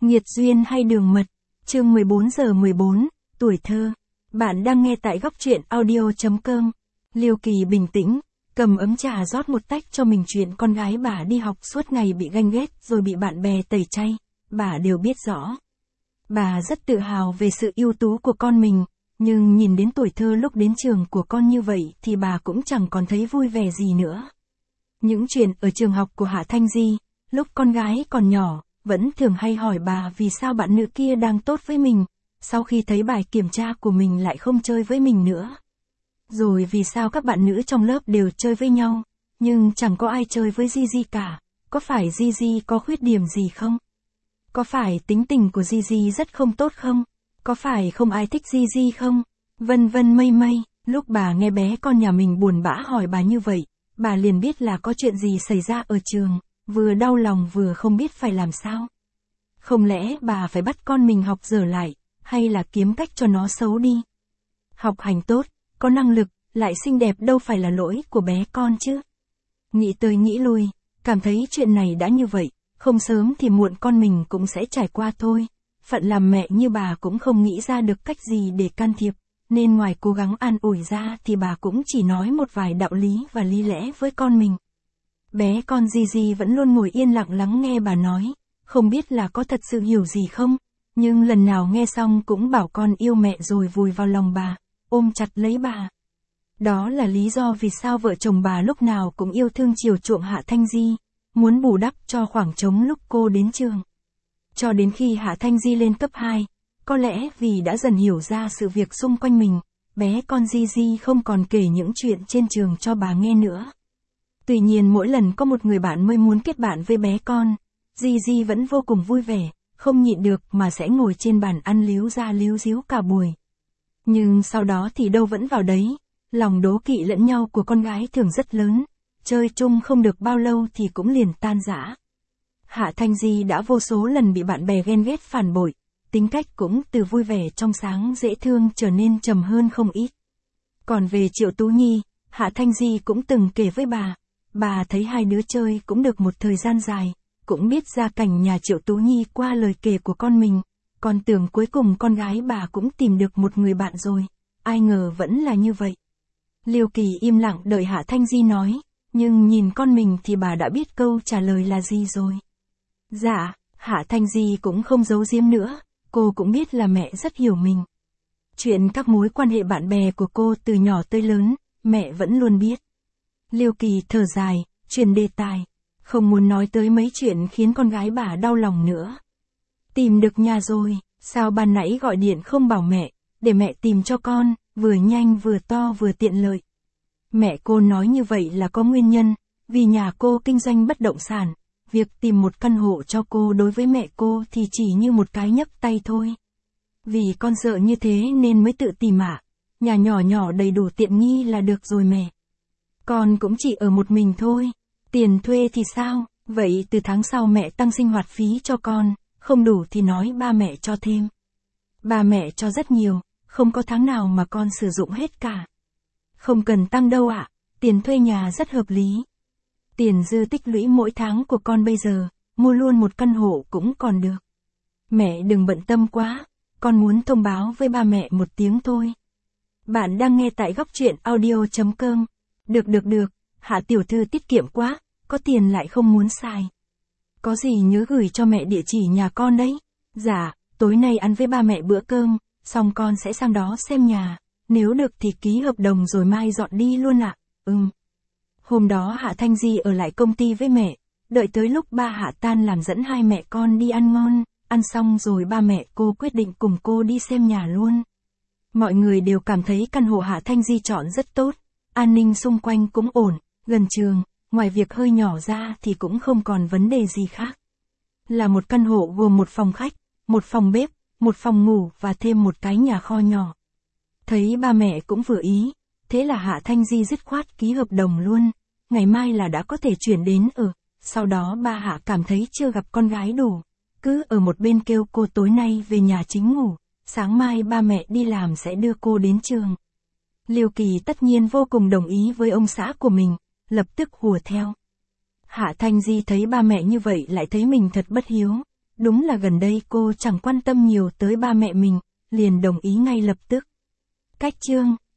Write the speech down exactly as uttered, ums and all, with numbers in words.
Nghiệt duyên hay đường mật, chương mười bốn giờ mười bốn, tuổi thơ. Bạn đang nghe tại góc truyện audio chấm com. Liêu Kỳ bình tĩnh, cầm ấm trà rót một tách cho mình. Chuyện con gái bà đi học suốt ngày bị ganh ghét rồi bị bạn bè tẩy chay, bà đều biết rõ. Bà rất tự hào về sự ưu tú của con mình, nhưng nhìn đến tuổi thơ lúc đến trường của con như vậy thì bà cũng chẳng còn thấy vui vẻ gì nữa. Những chuyện ở trường học của Hạ Thanh Di, lúc con gái còn nhỏ, vẫn thường hay hỏi bà vì sao bạn nữ kia đang tốt với mình, sau khi thấy bài kiểm tra của mình lại không chơi với mình nữa. Rồi vì sao các bạn nữ trong lớp đều chơi với nhau, nhưng chẳng có ai chơi với Gigi cả, có phải Gigi có khuyết điểm gì không? Có phải tính tình của Gigi rất không tốt không? Có phải không ai thích Gigi không? Vân vân mây mây, lúc bà nghe bé con nhà mình buồn bã hỏi bà như vậy, bà liền biết là có chuyện gì xảy ra ở trường, vừa đau lòng vừa không biết phải làm sao. Không lẽ bà phải bắt con mình học dở lại, hay là kiếm cách cho nó xấu đi? Học hành tốt, có năng lực, lại xinh đẹp đâu phải là lỗi của bé con chứ. Nghĩ tới nghĩ lui, cảm thấy chuyện này đã như vậy, không sớm thì muộn con mình cũng sẽ trải qua thôi. Phận làm mẹ như bà cũng không nghĩ ra được cách gì để can thiệp, nên ngoài cố gắng an ủi ra thì bà cũng chỉ nói một vài đạo lý và lý lẽ với con mình. Bé con Gigi vẫn luôn ngồi yên lặng lắng nghe bà nói, không biết là có thật sự hiểu gì không, nhưng lần nào nghe xong cũng bảo con yêu mẹ rồi vùi vào lòng bà, ôm chặt lấy bà. Đó là lý do vì sao vợ chồng bà lúc nào cũng yêu thương chiều chuộng Hạ Thanh Di, muốn bù đắp cho khoảng trống lúc cô đến trường. Cho đến khi Hạ Thanh Di lên cấp hai, có lẽ vì đã dần hiểu ra sự việc xung quanh mình, bé con Gigi không còn kể những chuyện trên trường cho bà nghe nữa. Tuy nhiên mỗi lần có một người bạn mới muốn kết bạn với bé con, Gigi vẫn vô cùng vui vẻ, không nhịn được mà sẽ ngồi trên bàn ăn líu ra líu díu cả buổi. Nhưng sau đó thì đâu vẫn vào đấy, lòng đố kỵ lẫn nhau của con gái thường rất lớn, chơi chung không được bao lâu thì cũng liền tan rã. Hạ Thanh Di đã vô số lần bị bạn bè ghen ghét phản bội, tính cách cũng từ vui vẻ trong sáng dễ thương trở nên trầm hơn không ít. Còn về Triệu Tú Nhi, Hạ Thanh Di cũng từng kể với bà, bà thấy hai đứa chơi cũng được một thời gian dài, cũng biết gia cảnh nhà Triệu Tú Nhi qua lời kể của con mình, còn tưởng cuối cùng con gái bà cũng tìm được một người bạn rồi, ai ngờ vẫn là như vậy. Liêu Kỳ im lặng đợi Hạ Thanh Di nói, nhưng nhìn con mình thì bà đã biết câu trả lời là gì rồi. Dạ, Hạ Thanh Di cũng không giấu giếm nữa, cô cũng biết là mẹ rất hiểu mình. Chuyện các mối quan hệ bạn bè của cô từ nhỏ tới lớn, mẹ vẫn luôn biết. Liêu Kỳ thở dài, chuyển đề tài, không muốn nói tới mấy chuyện khiến con gái bà đau lòng nữa. Tìm được nhà rồi, sao ban nãy gọi điện không bảo mẹ, để mẹ tìm cho con, vừa nhanh vừa to vừa tiện lợi. Mẹ cô nói như vậy là có nguyên nhân, vì nhà cô kinh doanh bất động sản, việc tìm một căn hộ cho cô đối với mẹ cô thì chỉ như một cái nhấc tay thôi. Vì con sợ như thế nên mới tự tìm ạ, nhà nhỏ nhỏ đầy đủ tiện nghi là được rồi mẹ. Con cũng chỉ ở một mình thôi, tiền thuê thì sao, vậy từ tháng sau mẹ tăng sinh hoạt phí cho con, không đủ thì nói ba mẹ cho thêm. Ba mẹ cho rất nhiều, không có tháng nào mà con sử dụng hết cả. Không cần tăng đâu ạ, tiền thuê nhà rất hợp lý. Tiền dư tích lũy mỗi tháng của con bây giờ, mua luôn một căn hộ cũng còn được. Mẹ đừng bận tâm quá, con muốn thông báo với ba mẹ một tiếng thôi. Bạn đang nghe tại góc truyện audio chấm com. Được được được, Hạ tiểu thư tiết kiệm quá, có tiền lại không muốn xài. Có gì nhớ gửi cho mẹ địa chỉ nhà con đấy. Dạ, tối nay ăn với ba mẹ bữa cơm, xong con sẽ sang đó xem nhà, nếu được thì ký hợp đồng rồi mai dọn đi luôn ạ. Ừm. Hôm đó Hạ Thanh Di ở lại công ty với mẹ, đợi tới lúc ba Hạ tan làm dẫn hai mẹ con đi ăn ngon, ăn xong rồi ba mẹ cô quyết định cùng cô đi xem nhà luôn. Mọi người đều cảm thấy căn hộ Hạ Thanh Di chọn rất tốt, an ninh xung quanh cũng ổn, gần trường, ngoài việc hơi nhỏ ra thì cũng không còn vấn đề gì khác. Là một căn hộ gồm một phòng khách, một phòng bếp, một phòng ngủ và thêm một cái nhà kho nhỏ. Thấy ba mẹ cũng vừa ý, thế là Hạ Thanh Di dứt khoát ký hợp đồng luôn, ngày mai là đã có thể chuyển đến ở. Sau đó ba Hạ cảm thấy chưa gặp con gái đủ, cứ ở một bên kêu cô tối nay về nhà chính ngủ, sáng mai ba mẹ đi làm sẽ đưa cô đến trường. Liêu Kỳ tất nhiên vô cùng đồng ý với ông xã của mình, lập tức hùa theo. Hạ Thanh Di thấy ba mẹ như vậy lại thấy mình thật bất hiếu, Đúng là gần đây cô chẳng quan tâm nhiều tới ba mẹ mình, liền đồng ý ngay lập tức. Cách chương